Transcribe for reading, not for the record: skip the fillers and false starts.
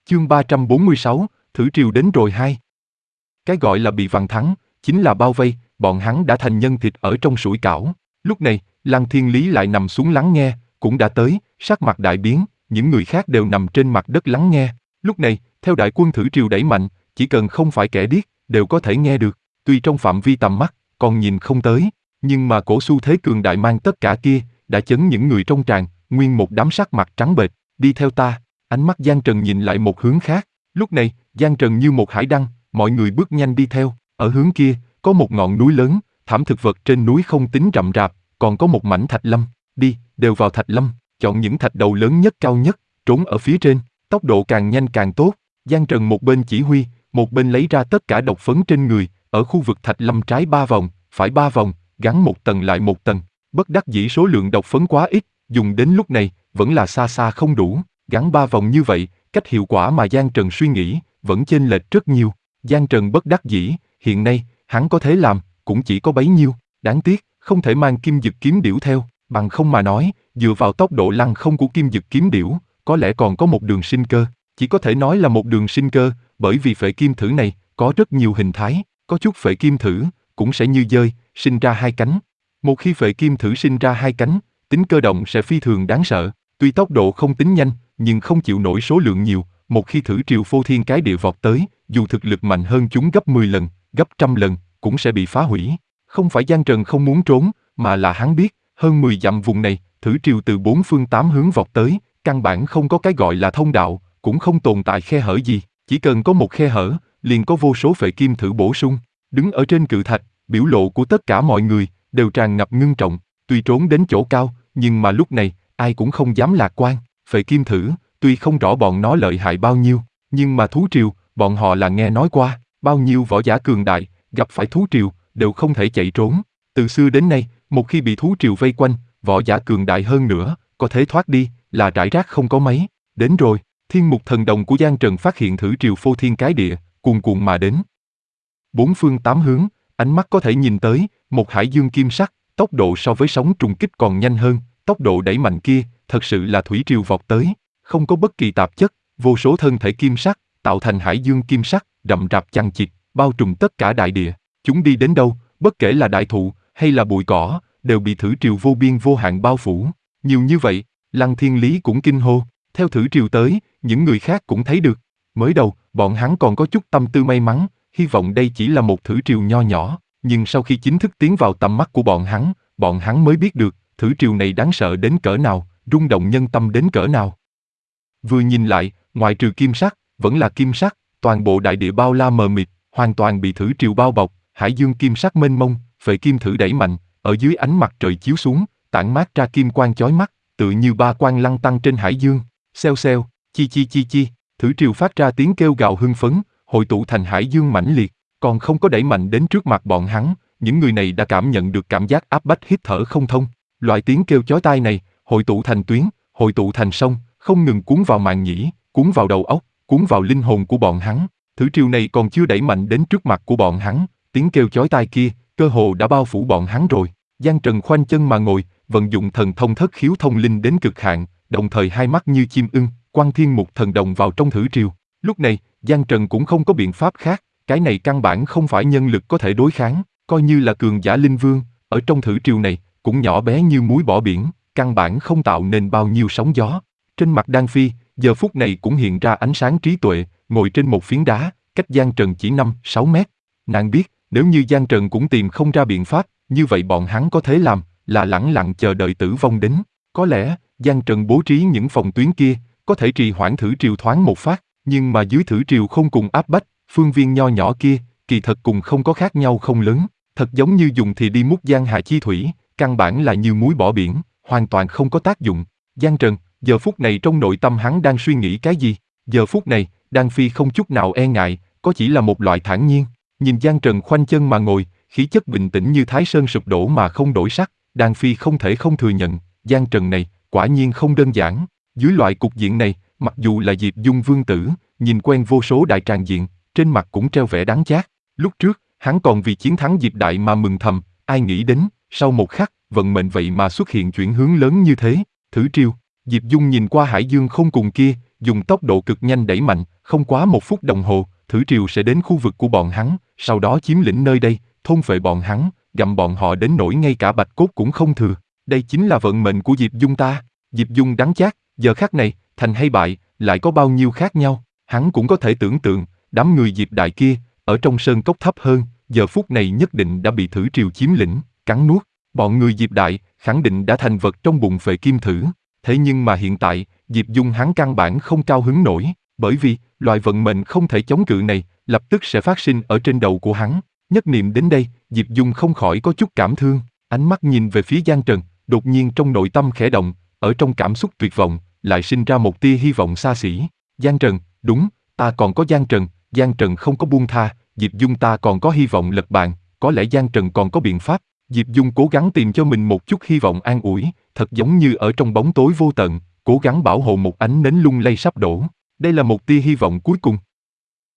Chương 346, thử triều đến rồi hai. Cái gọi là bị vằn thắng, chính là bao vây, bọn hắn đã thành nhân thịt ở trong sủi cảo. Lúc này, Lăng Thiên Lý lại nằm xuống lắng nghe, cũng đã tới, sắc mặt đại biến, những người khác đều nằm trên mặt đất lắng nghe. Lúc này, theo đại quân thử triều đẩy mạnh, chỉ cần không phải kẻ điếc, đều có thể nghe được. Tuy trong phạm vi tầm mắt, còn nhìn không tới, nhưng mà cổ xu thế cường đại mang tất cả kia, đã chấn những người trong tràng, nguyên một đám sắc mặt trắng bệch. Đi theo ta. Ánh mắt Giang Trần nhìn lại một hướng khác. Lúc này, Giang Trần như một hải đăng, mọi người bước nhanh đi theo. Ở hướng kia, có một ngọn núi lớn, thảm thực vật trên núi không tính rậm rạp, còn có một mảnh thạch lâm. Đi, đều vào thạch lâm, chọn những thạch đầu lớn nhất cao nhất, trốn ở phía trên, tốc độ càng nhanh càng tốt. Giang Trần một bên chỉ huy, một bên lấy ra tất cả độc phấn trên người, ở khu vực thạch lâm trái 3 vòng, phải 3 vòng, gắn một tầng lại một tầng. Bất đắc dĩ số lượng độc phấn quá ít, dùng đến lúc này, vẫn là xa xa không đủ. Gắn 3 vòng như vậy, cách hiệu quả mà Giang Trần suy nghĩ, vẫn chênh lệch rất nhiều. Giang Trần bất đắc dĩ, hiện nay, hắn có thể làm, cũng chỉ có bấy nhiêu. Đáng tiếc, không thể mang kim dực kiếm điểu theo, bằng không mà nói, dựa vào tốc độ lăng không của kim dực kiếm điểu, có lẽ còn có một đường sinh cơ. Chỉ có thể nói là một đường sinh cơ, bởi vì phệ kim thử này, có rất nhiều hình thái, có chút phệ kim thử, cũng sẽ như dơi, sinh ra 2 cánh. Một khi phệ kim thử sinh ra 2 cánh, tính cơ động sẽ phi thường đáng sợ. Tuy tốc độ không tính nhanh, nhưng không chịu nổi số lượng nhiều, một khi thử triều phô thiên cái địa vọt tới, dù thực lực mạnh hơn chúng gấp 10 lần, gấp 100 lần, cũng sẽ bị phá hủy. Không phải Giang Trần không muốn trốn, mà là hắn biết, hơn 10 dặm vùng này, thử triều từ 4 phương 8 hướng vọt tới, căn bản không có cái gọi là thông đạo, cũng không tồn tại khe hở gì, chỉ cần có một khe hở, liền có vô số phệ kim thử bổ sung. Đứng ở trên cự thạch, biểu lộ của tất cả mọi người đều tràn ngập ngưng trọng, tuy trốn đến chỗ cao, nhưng mà lúc này, ai cũng không dám lạc quan. Phệ kim thử, tuy không rõ bọn nó lợi hại bao nhiêu, nhưng mà thú triều, bọn họ là nghe nói qua, bao nhiêu võ giả cường đại, gặp phải thú triều, đều không thể chạy trốn. Từ xưa đến nay, một khi bị thú triều vây quanh, võ giả cường đại hơn nữa, có thể thoát đi, là rải rác không có mấy. Đến rồi, thiên mục thần đồng của Giang Trần phát hiện thử triều phô thiên cái địa, cuồn cuộn mà đến. 4 phương 8 hướng, ánh mắt có thể nhìn tới, một hải dương kim sắc, tốc độ so với sóng trùng kích còn nhanh hơn, tốc độ đẩy mạnh kia, thật sự là thủy triều vọt tới, không có bất kỳ tạp chất, vô số thân thể kim sắc, tạo thành hải dương kim sắc, rậm rạp chằng chịt, bao trùm tất cả đại địa. Chúng đi đến đâu, bất kể là đại thụ hay là bụi cỏ, đều bị thử triều vô biên vô hạn bao phủ. Nhiều như vậy, Lăng Thiên Lý cũng kinh hô. Theo thử triều tới, những người khác cũng thấy được. Mới đầu, bọn hắn còn có chút tâm tư may mắn, hy vọng đây chỉ là một thử triều nho nhỏ, nhưng sau khi chính thức tiến vào tầm mắt của bọn hắn mới biết được, thử triều này đáng sợ đến cỡ nào, rung động nhân tâm đến cỡ nào. Vừa nhìn lại, ngoại trừ kim sắc, vẫn là kim sắc, toàn bộ đại địa bao la mờ mịt, hoàn toàn bị thử triều bao bọc, hải dương kim sắc mênh mông, phệ kim thử đẩy mạnh, ở dưới ánh mặt trời chiếu xuống, tản mát ra kim quang chói mắt, tựa như ba quang lăng tăng trên hải dương. Xeo xeo, chi chi chi chi, thử triều phát ra tiếng kêu gào hưng phấn, hội tụ thành hải dương mãnh liệt, còn không có đẩy mạnh đến trước mặt bọn hắn, những người này đã cảm nhận được cảm giác áp bách hít thở không thông. Loại tiếng kêu chói tai này, hội tụ thành tuyến, hội tụ thành sông, không ngừng cuốn vào màng nhĩ, cuốn vào đầu óc, cuốn vào linh hồn của bọn hắn. Thử triều này còn chưa đẩy mạnh đến trước mặt của bọn hắn, tiếng kêu chói tai kia, cơ hồ đã bao phủ bọn hắn rồi. Giang Trần khoanh chân mà ngồi, vận dụng thần thông thất khiếu thông linh đến cực hạn, đồng thời hai mắt như chim ưng, quăng thiên mục thần đồng vào trong thử triều. Lúc này, Giang Trần cũng không có biện pháp khác, cái này căn bản không phải nhân lực có thể đối kháng, coi như là cường giả linh vương, ở trong thử triều này, cũng nhỏ bé như muối bỏ biển, căn bản không tạo nên bao nhiêu sóng gió. Trên mặt Đan Phi, giờ phút này cũng hiện ra ánh sáng trí tuệ, ngồi trên một phiến đá, cách Giang Trần chỉ 5-6 mét. Nàng biết, nếu như Giang Trần cũng tìm không ra biện pháp, như vậy bọn hắn có thể làm, là lẳng lặng chờ đợi tử vong đến. Có lẽ, Giang Trần bố trí những phòng tuyến kia, có thể trì hoãn thử triều thoáng một phát, nhưng mà dưới thử triều không cùng áp bách, phương viên nho nhỏ kia, kỳ thật cùng không có khác nhau không lớn, thật giống như dùng thì đi múc giang hà chi thủy, căn bản là như muối bỏ biển, hoàn toàn không có tác dụng. Giang Trần, giờ phút này trong nội tâm hắn đang suy nghĩ cái gì? Giờ phút này, Đan Phi không chút nào e ngại, có chỉ là một loại thản nhiên. Nhìn Giang Trần khoanh chân mà ngồi, khí chất bình tĩnh như Thái Sơn sụp đổ mà không đổi sắc, Đan Phi không thể không thừa nhận, Giang Trần này, quả nhiên không đơn giản. Dưới loại cục diện này, mặc dù là Diệp Dung vương tử, nhìn quen vô số đại tràng diện, trên mặt cũng treo vẻ đắng chát. Lúc trước, hắn còn vì chiến thắng Diệp Đại mà mừng thầm, ai nghĩ đến, sau một khắc, vận mệnh vậy mà xuất hiện chuyển hướng lớn như thế. Thử triều, Diệp Dung nhìn qua hải dương không cùng kia, dùng tốc độ cực nhanh đẩy mạnh, không quá 1 phút đồng hồ, thử triều sẽ đến khu vực của bọn hắn, sau đó chiếm lĩnh nơi đây, thôn phệ bọn hắn, gặm bọn họ đến nỗi ngay cả bạch cốt cũng không thừa. Đây chính là vận mệnh của Diệp Dung ta. Diệp Dung đắng chát, giờ khắc này, thành hay bại, lại có bao nhiêu khác nhau, hắn cũng có thể tưởng tượng, đám người Diệp Đại kia, ở trong sơn cốc thấp hơn, giờ phút này nhất định đã bị thử triều chiếm lĩnh, cắn nuốt. Bọn người Diệp Đại, khẳng định đã thành vật trong bụng phệ kim thử. Thế nhưng mà hiện tại, Diệp Dung hắn căn bản không cao hứng nổi, bởi vì, loại vận mệnh không thể chống cự này, lập tức sẽ phát sinh ở trên đầu của hắn. Nhất niệm đến đây, Diệp Dung không khỏi có chút cảm thương, ánh mắt nhìn về phía Giang Trần, đột nhiên trong nội tâm khẽ động, ở trong cảm xúc tuyệt vọng, lại sinh ra một tia hy vọng xa xỉ. Giang Trần, đúng, ta còn có Giang Trần không có buông tha, Diệp Dung ta còn có hy vọng lật bàn, có lẽ Giang Trần còn có biện pháp. Diệp Dung cố gắng tìm cho mình một chút hy vọng an ủi, thật giống như ở trong bóng tối vô tận, cố gắng bảo hộ một ánh nến lung lay sắp đổ. Đây là một tia hy vọng cuối cùng.